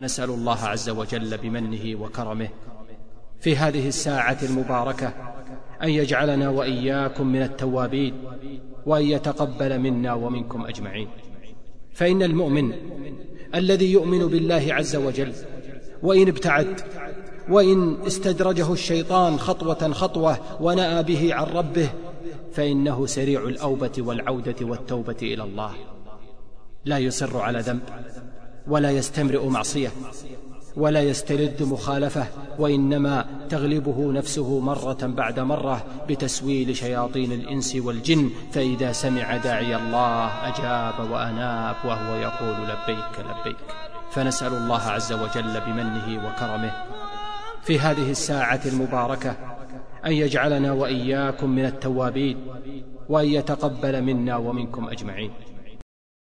نسأل الله عز وجل بمنه وكرمه في هذه الساعة المباركة أن يجعلنا وإياكم من التوابين، وأن يتقبل منا ومنكم أجمعين. فإن المؤمن الذي يؤمن بالله عز وجل وإن ابتعد وإن استدرجه الشيطان خطوة خطوة ونأى به عن ربه فإنه سريع الأوبة والعودة والتوبة إلى الله، لا يصر على ذنب ولا يستمرئ معصية ولا يسترد مخالفة، وإنما تغلبه نفسه مرة بعد مرة بتسويل شياطين الإنس والجن، فإذا سمع داعي الله أجاب وأناب وهو يقول لبيك لبيك. فنسأل الله عز وجل بمنه وكرمه في هذه الساعة المباركة أن يجعلنا وإياكم من التوابين، وأن يتقبل منا ومنكم أجمعين.